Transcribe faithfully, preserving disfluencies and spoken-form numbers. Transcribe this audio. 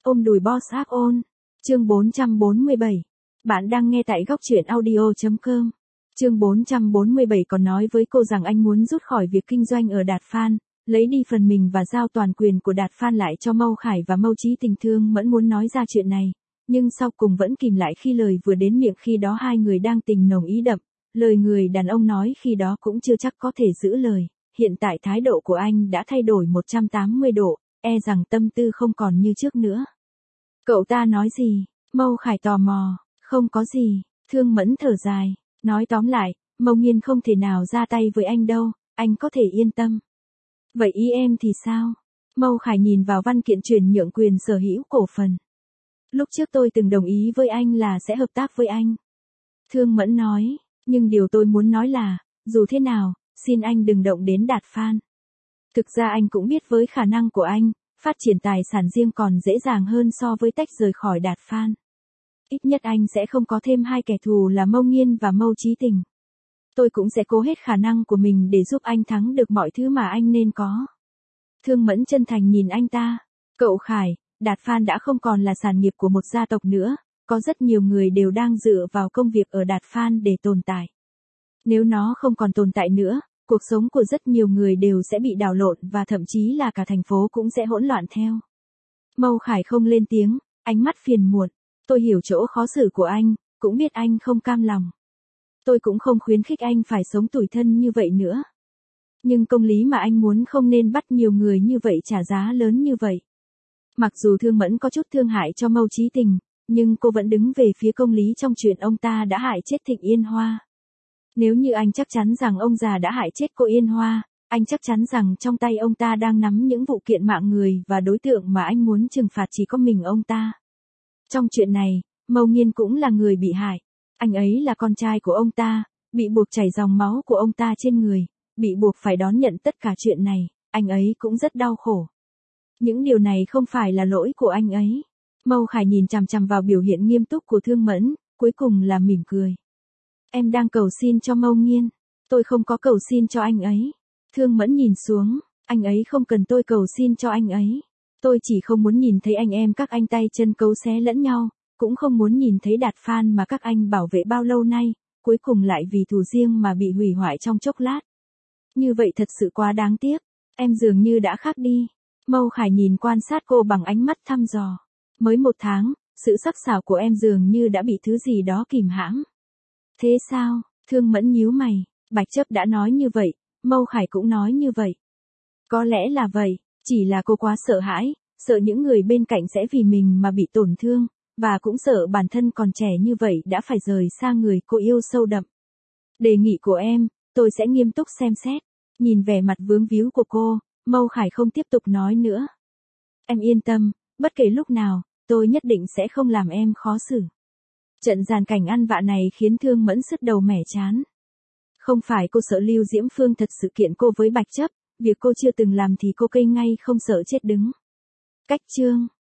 Ôm đùi boss áp ôn. Chương bốn trăm bốn mươi bảy. Bạn đang nghe tại góc truyện audio chấm com. Chương bốn trăm bốn mươi bảy còn nói với cô rằng anh muốn rút khỏi việc kinh doanh ở Đạt Phan, lấy đi phần mình và giao toàn quyền của Đạt Phan lại cho Mâu Khải và Mâu Chí Tình. Thương Mẫn muốn nói ra chuyện này, nhưng sau cùng vẫn kìm lại khi lời vừa đến miệng. Khi đó hai người đang tình nồng ý đậm, lời người đàn ông nói khi đó cũng chưa chắc có thể giữ lời. Hiện tại thái độ của anh đã thay đổi một trăm tám mươi độ, e rằng tâm tư không còn như trước nữa. Cậu ta nói gì? Mâu Khải tò mò. Không có gì. Thương Mẫn thở dài, nói tóm lại, Mâu Nghiên không thể nào ra tay với anh đâu, anh có thể yên tâm. Vậy ý em thì sao? Mâu Khải nhìn vào văn kiện chuyển nhượng quyền sở hữu cổ phần. Lúc trước tôi từng đồng ý với anh là sẽ hợp tác với anh. Thương Mẫn nói, nhưng điều tôi muốn nói là, dù thế nào, xin anh đừng động đến Đạt Phan. Thực ra anh cũng biết với khả năng của anh, phát triển tài sản riêng còn dễ dàng hơn so với tách rời khỏi Đạt Phan. Ít nhất anh sẽ không có thêm hai kẻ thù là Mâu Nghiên và Mâu Chí Tình. Tôi cũng sẽ cố hết khả năng của mình để giúp anh thắng được mọi thứ mà anh nên có. Thương Mẫn chân thành nhìn anh ta. Cậu Khải, Đạt Phan đã không còn là sản nghiệp của một gia tộc nữa, có rất nhiều người đều đang dựa vào công việc ở Đạt Phan để tồn tại. Nếu nó không còn tồn tại nữa, cuộc sống của rất nhiều người đều sẽ bị đảo lộn và thậm chí là cả thành phố cũng sẽ hỗn loạn theo. Mâu Khải không lên tiếng, ánh mắt phiền muộn. Tôi hiểu chỗ khó xử của anh, cũng biết anh không cam lòng. Tôi cũng không khuyến khích anh phải sống tủi thân như vậy nữa. Nhưng công lý mà anh muốn không nên bắt nhiều người như vậy trả giá lớn như vậy. Mặc dù Thương Mẫn có chút thương hại cho Mâu Chí Tình, nhưng cô vẫn đứng về phía công lý trong chuyện ông ta đã hại chết Thịnh Yên Hoa. Nếu như anh chắc chắn rằng ông già đã hại chết cô Yên Hoa, anh chắc chắn rằng trong tay ông ta đang nắm những vụ kiện mạng người và đối tượng mà anh muốn trừng phạt chỉ có mình ông ta. Trong chuyện này, Mâu Nghiên cũng là người bị hại. Anh ấy là con trai của ông ta, bị buộc chảy dòng máu của ông ta trên người, bị buộc phải đón nhận tất cả chuyện này, anh ấy cũng rất đau khổ. Những điều này không phải là lỗi của anh ấy. Mâu Khải nhìn chằm chằm vào biểu hiện nghiêm túc của Thương Mẫn, cuối cùng là mỉm cười. Em đang cầu xin cho Mâu Nghiên. Tôi không có cầu xin cho anh ấy. Thương Mẫn nhìn xuống, anh ấy không cần tôi cầu xin cho anh ấy. Tôi chỉ không muốn nhìn thấy anh em các anh tay chân cấu xé lẫn nhau, cũng không muốn nhìn thấy Đạt Phan mà các anh bảo vệ bao lâu nay, cuối cùng lại vì thù riêng mà bị hủy hoại trong chốc lát. Như vậy thật sự quá đáng tiếc. Em dường như đã khác đi. Mâu Khải nhìn quan sát cô bằng ánh mắt thăm dò. Mới một tháng, sự sắc sảo của em dường như đã bị thứ gì đó kìm hãm. Thế sao? Thương Mẫn nhíu mày. Bạch Chấp đã nói như vậy, Mâu Khải cũng nói như vậy. Có lẽ là vậy, chỉ là cô quá sợ hãi, sợ những người bên cạnh sẽ vì mình mà bị tổn thương, và cũng sợ bản thân còn trẻ như vậy đã phải rời xa người cô yêu sâu đậm. Đề nghị của em, tôi sẽ nghiêm túc xem xét. Nhìn vẻ mặt vướng víu của cô, Mâu Khải không tiếp tục nói nữa. Em yên tâm, bất kể lúc nào, tôi nhất định sẽ không làm em khó xử. Trận dàn cảnh ăn vạ này khiến Thương Mẫn sứt đầu mẻ chán. Không phải cô sợ Lưu Diễm Phương thật sự kiện cô với Bạch Chấp, việc cô chưa từng làm thì cô cây ngay không sợ chết đứng. Cách chương